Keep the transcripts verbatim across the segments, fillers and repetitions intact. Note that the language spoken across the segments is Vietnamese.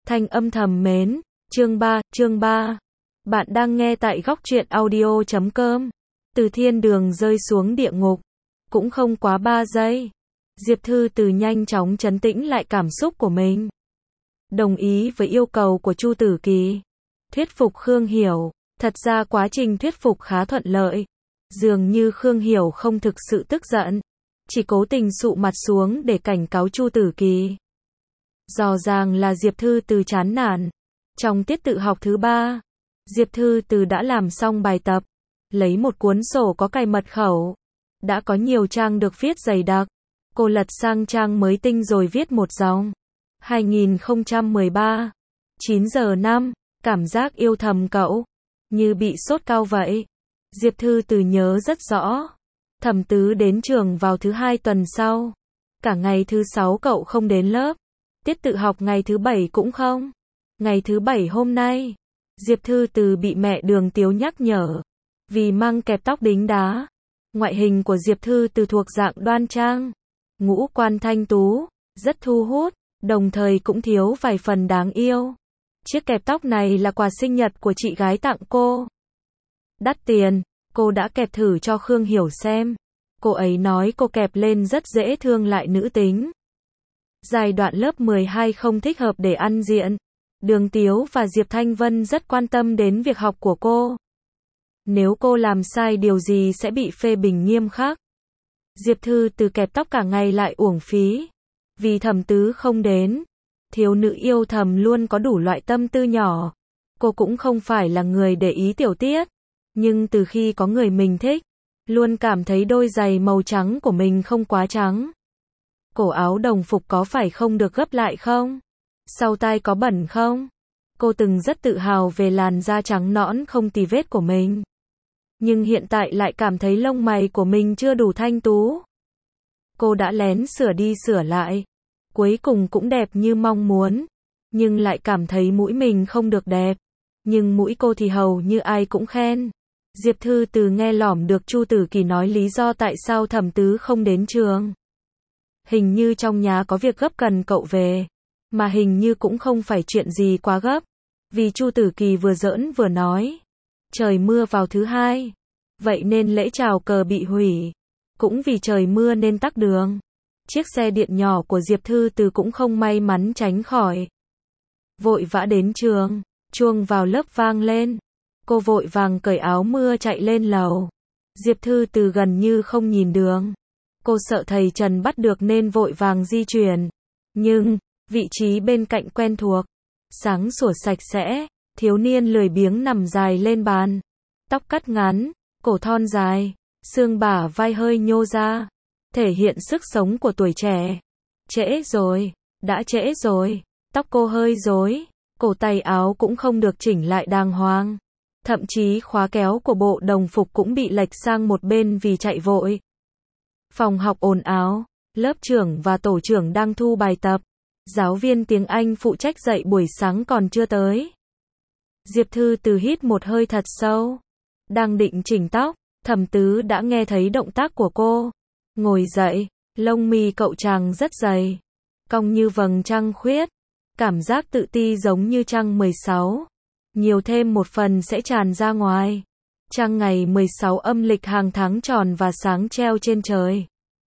Thanh âm thầm mến, chương ba, chương ba. Bạn đang nghe tại góc truyện audio chấm com. Từ thiên đường rơi xuống địa ngục, cũng không quá ba giây. Diệp Thư Từ nhanh chóng trấn tĩnh lại cảm xúc của mình. Đồng ý với yêu cầu của Chu Tử Kỳ. Thuyết phục Khương Hiểu, thật ra quá trình thuyết phục khá thuận lợi. Dường như Khương Hiểu không thực sự tức giận, chỉ cố tình sụ mặt xuống để cảnh cáo Chu Tử Kỳ. Rõ ràng là Diệp Thư Từ chán nản. Trong tiết tự học thứ ba, Diệp Thư Từ đã làm xong bài tập, lấy một cuốn sổ có cài mật khẩu. Đã có nhiều trang được viết dày đặc. Cô lật sang trang mới tinh rồi viết một dòng. hai nghìn không trăm mười ba, chín giờ năm, cảm giác yêu thầm cậu, như bị sốt cao vậy. Diệp Thư Từ nhớ rất rõ. Thẩm Tứ đến trường vào thứ hai tuần sau. Cả ngày thứ sáu cậu không đến lớp. Tiết tự học ngày thứ bảy cũng không. Ngày thứ bảy hôm nay, Diệp Thư Từ bị mẹ Đường Tiếu nhắc nhở. Vì mang kẹp tóc đính đá. Ngoại hình của Diệp Thư Từ thuộc dạng đoan trang, ngũ quan thanh tú, rất thu hút, đồng thời cũng thiếu vài phần đáng yêu. Chiếc kẹp tóc này là quà sinh nhật của chị gái tặng cô. Đắt tiền, cô đã kẹp thử cho Khương Hiểu xem. Cô ấy nói cô kẹp lên rất dễ thương lại nữ tính. Giai đoạn lớp mười hai không thích hợp để ăn diện. Đường Tiếu và Diệp Thanh Vân rất quan tâm đến việc học của cô. Nếu cô làm sai điều gì sẽ bị phê bình nghiêm khắc. Diệp Thư Từ kẹp tóc cả ngày lại uổng phí. Vì Thẩm Tứ không đến, thiếu nữ yêu thầm luôn có đủ loại tâm tư nhỏ. Cô cũng không phải là người để ý tiểu tiết. Nhưng từ khi có người mình thích, luôn cảm thấy đôi giày màu trắng của mình không quá trắng. Cổ áo đồng phục có phải không được gấp lại không? Sau tai có bẩn không? Cô từng rất tự hào về làn da trắng nõn không tì vết của mình. Nhưng hiện tại lại cảm thấy lông mày của mình chưa đủ thanh tú. Cô đã lén sửa đi sửa lại. Cuối cùng cũng đẹp như mong muốn. Nhưng lại cảm thấy mũi mình không được đẹp. Nhưng mũi cô thì hầu như ai cũng khen. Diệp Thư Từ nghe lỏm được Chu Tử Kỳ nói lý do tại sao Thẩm Tứ không đến trường. Hình như trong nhà có việc gấp cần cậu về. Mà hình như cũng không phải chuyện gì quá gấp. Vì Chu Tử Kỳ vừa giỡn vừa nói. Trời mưa vào thứ hai. Vậy nên lễ chào cờ bị hủy. Cũng vì trời mưa nên tắc đường. Chiếc xe điện nhỏ của Diệp Thư Từ cũng không may mắn tránh khỏi. Vội vã đến trường. Chuông vào lớp vang lên. Cô vội vàng cởi áo mưa chạy lên lầu. Diệp Thư Từ gần như không nhìn đường. Cô sợ thầy Trần bắt được nên vội vàng di chuyển. Nhưng, vị trí bên cạnh quen thuộc. Sáng sủa sạch sẽ, thiếu niên lười biếng nằm dài lên bàn. Tóc cắt ngắn, cổ thon dài, xương bả vai hơi nhô ra. Thể hiện sức sống của tuổi trẻ. Trễ rồi, đã trễ rồi. Tóc cô hơi rối, cổ tay áo cũng không được chỉnh lại đàng hoàng. Thậm chí khóa kéo của bộ đồng phục cũng bị lệch sang một bên vì chạy vội. Phòng học ồn ào, lớp trưởng và tổ trưởng đang thu bài tập. Giáo viên tiếng Anh phụ trách dạy buổi sáng còn chưa tới. Diệp Thư Từ hít một hơi thật sâu. Đang định chỉnh tóc, Thẩm Tứ đã nghe thấy động tác của cô. Ngồi dậy, lông mi cậu chàng rất dày. Cong như vầng trăng khuyết. Cảm giác tự ti giống như trăng mười sáu. Nhiều thêm một phần sẽ tràn ra ngoài. Trăng ngày mười sáu âm lịch hàng tháng tròn và sáng treo trên trời.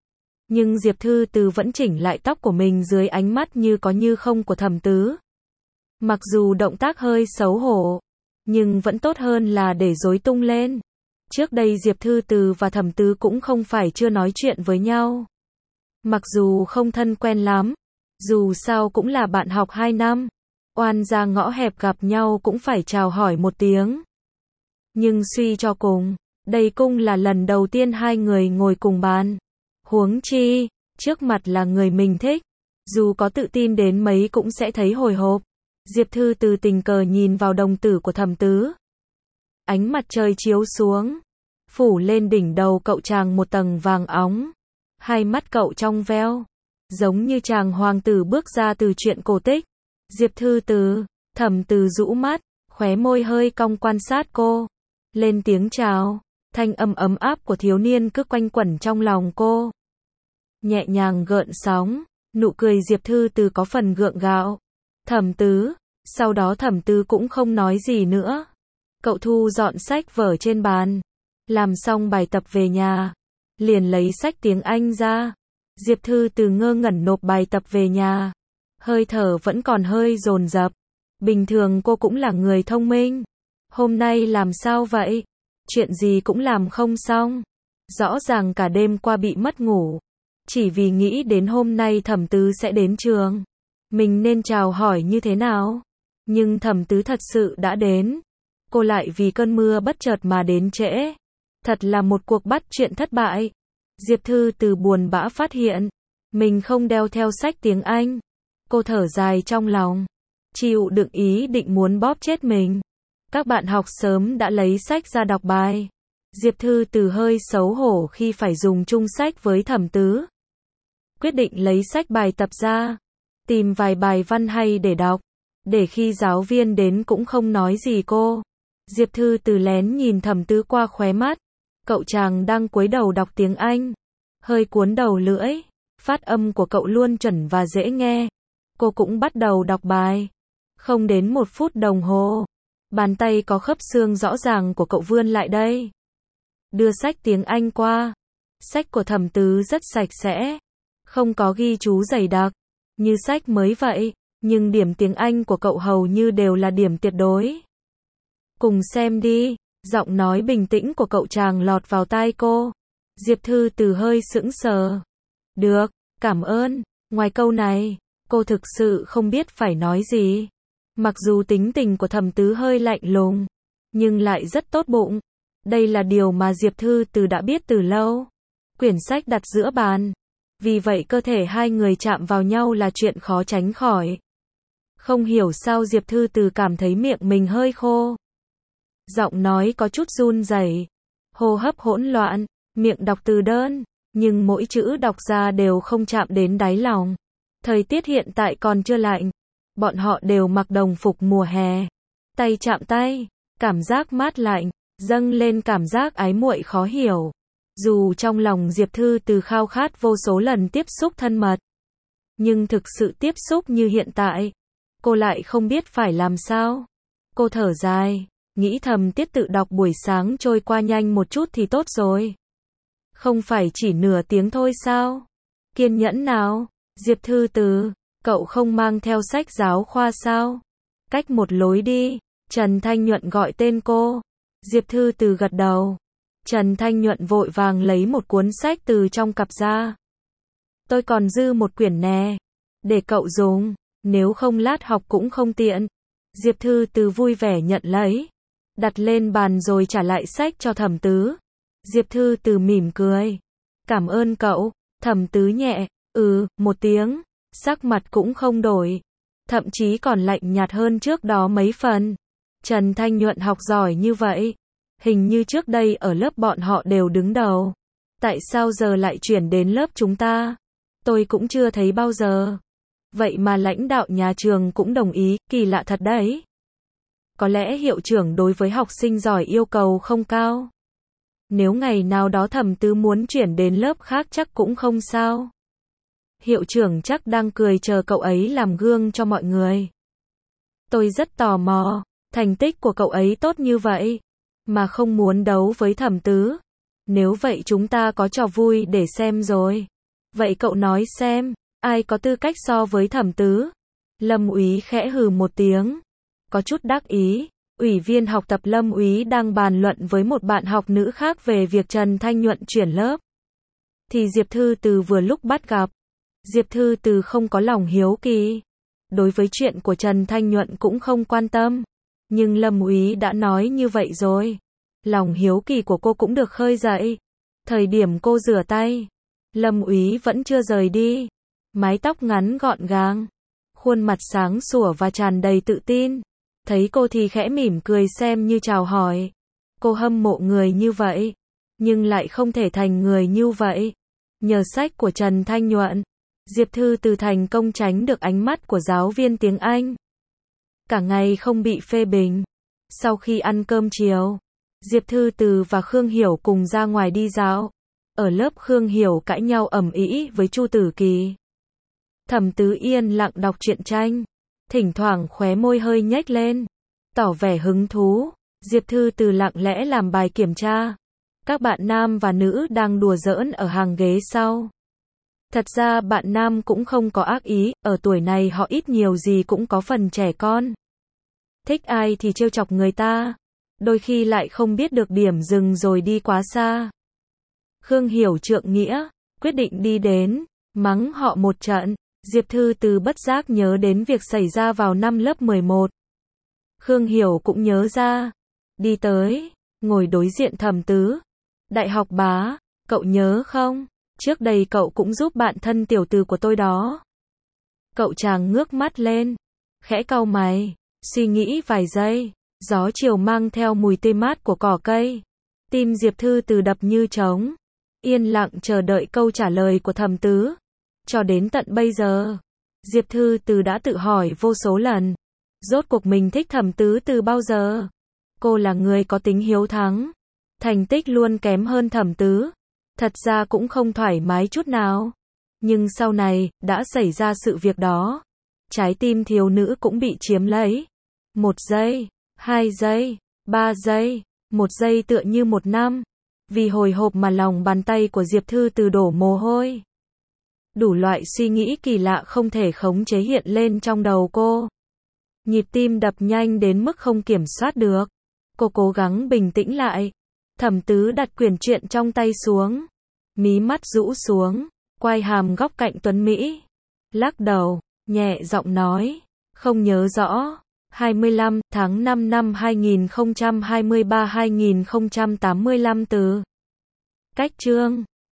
Nhưng Diệp Thư Từ vẫn chỉnh lại tóc của mình dưới ánh mắt như có như không của Thẩm Tứ. Mặc dù động tác hơi xấu hổ, nhưng vẫn tốt hơn là để rối tung lên. Trước đây Diệp Thư Từ và Thẩm Tứ cũng không phải chưa nói chuyện với nhau. Mặc dù không thân quen lắm, dù sao cũng là bạn học hai năm. Oan ra ngõ hẹp gặp nhau cũng phải chào hỏi một tiếng. Nhưng suy cho cùng, đây cũng là lần đầu tiên hai người ngồi cùng bàn. Huống chi, trước mặt là người mình thích. Dù có tự tin đến mấy cũng sẽ thấy hồi hộp. Diệp Thư Từ tình cờ nhìn vào đồng tử của Thẩm Tứ. Ánh mặt trời chiếu xuống, phủ lên đỉnh đầu cậu chàng một tầng vàng óng. Hai mắt cậu trong veo, giống như chàng hoàng tử bước ra từ truyện cổ tích. Diệp Thư Từ, Thẩm Tứ rũ mắt, khóe môi hơi cong quan sát cô. Lên tiếng chào, thanh âm ấm áp của thiếu niên cứ quanh quẩn trong lòng cô. Nhẹ nhàng gợn sóng, nụ cười Diệp Thư Từ có phần gượng gạo. Thẩm Tứ, Sau đó Thẩm Tứ cũng không nói gì nữa. Cậu thu dọn sách vở trên bàn. Làm xong bài tập về nhà. Liền lấy sách tiếng Anh ra. Diệp Thư Từ ngơ ngẩn nộp bài tập về nhà. Hơi thở vẫn còn hơi dồn dập. Bình thường cô cũng là người thông minh. Hôm nay làm sao vậy? Chuyện gì cũng làm không xong. Rõ ràng cả đêm qua bị mất ngủ. Chỉ vì nghĩ đến hôm nay Thẩm Tứ sẽ đến trường. Mình nên chào hỏi như thế nào? Nhưng Thẩm Tứ thật sự đã đến. Cô lại vì cơn mưa bất chợt mà đến trễ. Thật là một cuộc bắt chuyện thất bại. Diệp Thư Từ buồn bã phát hiện. Mình không đeo theo sách tiếng Anh. Cô thở dài trong lòng. Chịu đựng ý định muốn bóp chết mình. Các bạn học sớm đã lấy sách ra đọc bài. Diệp Thư Từ hơi xấu hổ khi phải dùng chung sách với Thẩm Tứ. Quyết định lấy sách bài tập ra. Tìm vài bài văn hay để đọc. Để khi giáo viên đến cũng không nói gì cô. Diệp Thư Từ lén nhìn Thẩm Tứ qua khóe mắt. Cậu chàng đang cúi đầu đọc tiếng Anh. Hơi cuốn đầu lưỡi. Phát âm của cậu luôn chuẩn và dễ nghe. Cô cũng bắt đầu đọc bài. Không đến một phút đồng hồ. Bàn tay có khớp xương rõ ràng của cậu vươn lại đây. Đưa sách tiếng Anh qua. Sách của Thẩm Tứ rất sạch sẽ. Không có ghi chú dày đặc. Như sách mới vậy. Nhưng điểm tiếng Anh của cậu hầu như đều là điểm tuyệt đối. Cùng xem đi. Giọng nói bình tĩnh của cậu chàng lọt vào tai cô. Diệp Thư Từ hơi sững sờ. Được, cảm ơn. Ngoài câu này, cô thực sự không biết phải nói gì. Mặc dù tính tình của Thẩm Tứ hơi lạnh lùng, nhưng lại rất tốt bụng. Đây là điều mà Diệp Thư Từ đã biết từ lâu. Quyển sách đặt giữa bàn. Vì vậy cơ thể hai người chạm vào nhau là chuyện khó tránh khỏi. Không hiểu sao Diệp Thư Từ cảm thấy miệng mình hơi khô. Giọng nói có chút run rẩy, hô hấp hỗn loạn, miệng đọc từ đơn, nhưng mỗi chữ đọc ra đều không chạm đến đáy lòng. Thời tiết hiện tại còn chưa lạnh, bọn họ đều mặc đồng phục mùa hè. Tay chạm tay, cảm giác mát lạnh, dâng lên cảm giác ái muội khó hiểu. Dù trong lòng Diệp Thư Từ khao khát vô số lần tiếp xúc thân mật, nhưng thực sự tiếp xúc như hiện tại, cô lại không biết phải làm sao. Cô thở dài, nghĩ thầm tiết tự đọc buổi sáng trôi qua nhanh một chút thì tốt rồi. Không phải chỉ nửa tiếng thôi sao? Kiên nhẫn nào? Diệp Thư Từ, cậu không mang theo sách giáo khoa sao? Cách một lối đi. Trần Thanh Nhuận gọi tên cô. Diệp Thư Từ gật đầu. Trần Thanh Nhuận vội vàng lấy một cuốn sách từ trong cặp ra. Tôi còn dư một quyển nè. Để cậu dùng. Nếu không lát học cũng không tiện. Diệp Thư Từ vui vẻ nhận lấy. Đặt lên bàn rồi trả lại sách cho Thẩm Tứ. Diệp Thư Từ mỉm cười. Cảm ơn cậu. Thẩm Tứ nhẹ, ừ, một tiếng. Sắc mặt cũng không đổi. Thậm chí còn lạnh nhạt hơn trước đó mấy phần. Trần Thanh Nhuận học giỏi như vậy. Hình như trước đây ở lớp bọn họ đều đứng đầu. Tại sao giờ lại chuyển đến lớp chúng ta? Tôi cũng chưa thấy bao giờ. Vậy mà lãnh đạo nhà trường cũng đồng ý, kỳ lạ thật đấy. Có lẽ hiệu trưởng đối với học sinh giỏi yêu cầu không cao. Nếu ngày nào đó Thẩm Tứ muốn chuyển đến lớp khác chắc cũng không sao. Hiệu trưởng chắc đang cười chờ cậu ấy làm gương cho mọi người. Tôi rất tò mò, thành tích của cậu ấy tốt như vậy, mà không muốn đấu với Thẩm Tứ. Nếu vậy chúng ta có trò vui để xem rồi. Vậy cậu nói xem, ai có tư cách so với Thẩm Tứ? Lâm Úy khẽ hừ một tiếng. Có chút đắc ý, ủy viên học tập Lâm Úy đang bàn luận với một bạn học nữ khác về việc Trần Thanh Nhuận chuyển lớp. Thì Diệp Thư Từ vừa lúc bắt gặp. Diệp Thư Từ không có lòng hiếu kỳ. Đối với chuyện của Trần Thanh Nhuận cũng không quan tâm. Nhưng Lâm Úy đã nói như vậy rồi. Lòng hiếu kỳ của cô cũng được khơi dậy. Thời điểm cô rửa tay, Lâm Úy vẫn chưa rời đi. Mái tóc ngắn gọn gàng, khuôn mặt sáng sủa và tràn đầy tự tin. Thấy cô thì khẽ mỉm cười xem như chào hỏi. Cô hâm mộ người như vậy, nhưng lại không thể thành người như vậy. Nhờ sách của Trần Thanh Nhuận, Diệp Thư Từ thành công tránh được ánh mắt của giáo viên tiếng Anh. Cả ngày không bị phê bình. Sau khi ăn cơm chiều, Diệp Thư Từ và Khương Hiểu cùng ra ngoài đi dạo. Ở lớp Khương Hiểu cãi nhau ầm ĩ với Chu Tử Kỳ. Thẩm Tứ yên lặng đọc truyện tranh. thỉnh thoảng khóe môi hơi nhếch lên, tỏ vẻ hứng thú. Diệp Thư Từ lặng lẽ làm bài kiểm tra. Các bạn nam và nữ đang đùa giỡn ở hàng ghế sau. Thật ra bạn nam cũng không có ác ý, ở tuổi này họ ít nhiều gì cũng có phần trẻ con. Thích ai thì trêu chọc người ta, đôi khi lại không biết được điểm dừng rồi đi quá xa. Khương Hiểu trượng nghĩa, quyết định đi đến, mắng họ một trận. Diệp Thư Từ bất giác nhớ đến việc xảy ra vào năm lớp mười một. Khương Hiểu cũng nhớ ra, đi tới, ngồi đối diện Thẩm Tứ. Đại học bá, cậu nhớ không? Trước đây cậu cũng giúp bạn thân tiểu từ của tôi đó. Cậu chàng ngước mắt lên, khẽ cau mày, suy nghĩ vài giây. Gió chiều mang theo mùi tươi mát của cỏ cây. Tim Diệp Thư Từ đập như trống, yên lặng chờ đợi câu trả lời của Thẩm Tứ. Cho đến tận bây giờ, Diệp Thư Từ đã tự hỏi vô số lần, rốt cuộc mình thích Thẩm Tứ từ bao giờ? Cô là người có tính hiếu thắng, thành tích luôn kém hơn Thẩm Tứ, thật ra cũng không thoải mái chút nào. Nhưng sau này, đã xảy ra sự việc đó, trái tim thiếu nữ cũng bị chiếm lấy. Một giây, hai giây, ba giây, một giây tựa như một năm. Vì hồi hộp mà lòng bàn tay của Diệp Thư Từ đổ mồ hôi. Đủ loại suy nghĩ kỳ lạ không thể khống chế hiện lên trong đầu cô. Nhịp tim đập nhanh đến mức không kiểm soát được. Cô cố gắng bình tĩnh lại. Thẩm Tứ đặt quyển truyện trong tay xuống, mí mắt rũ xuống, quai hàm góc cạnh tuấn mỹ, lắc đầu, nhẹ giọng nói, không nhớ rõ. hai mươi lăm tháng năm năm hai nghìn không trăm hai mươi ba hai nghìn không trăm tám mươi lăm từ. Cách chương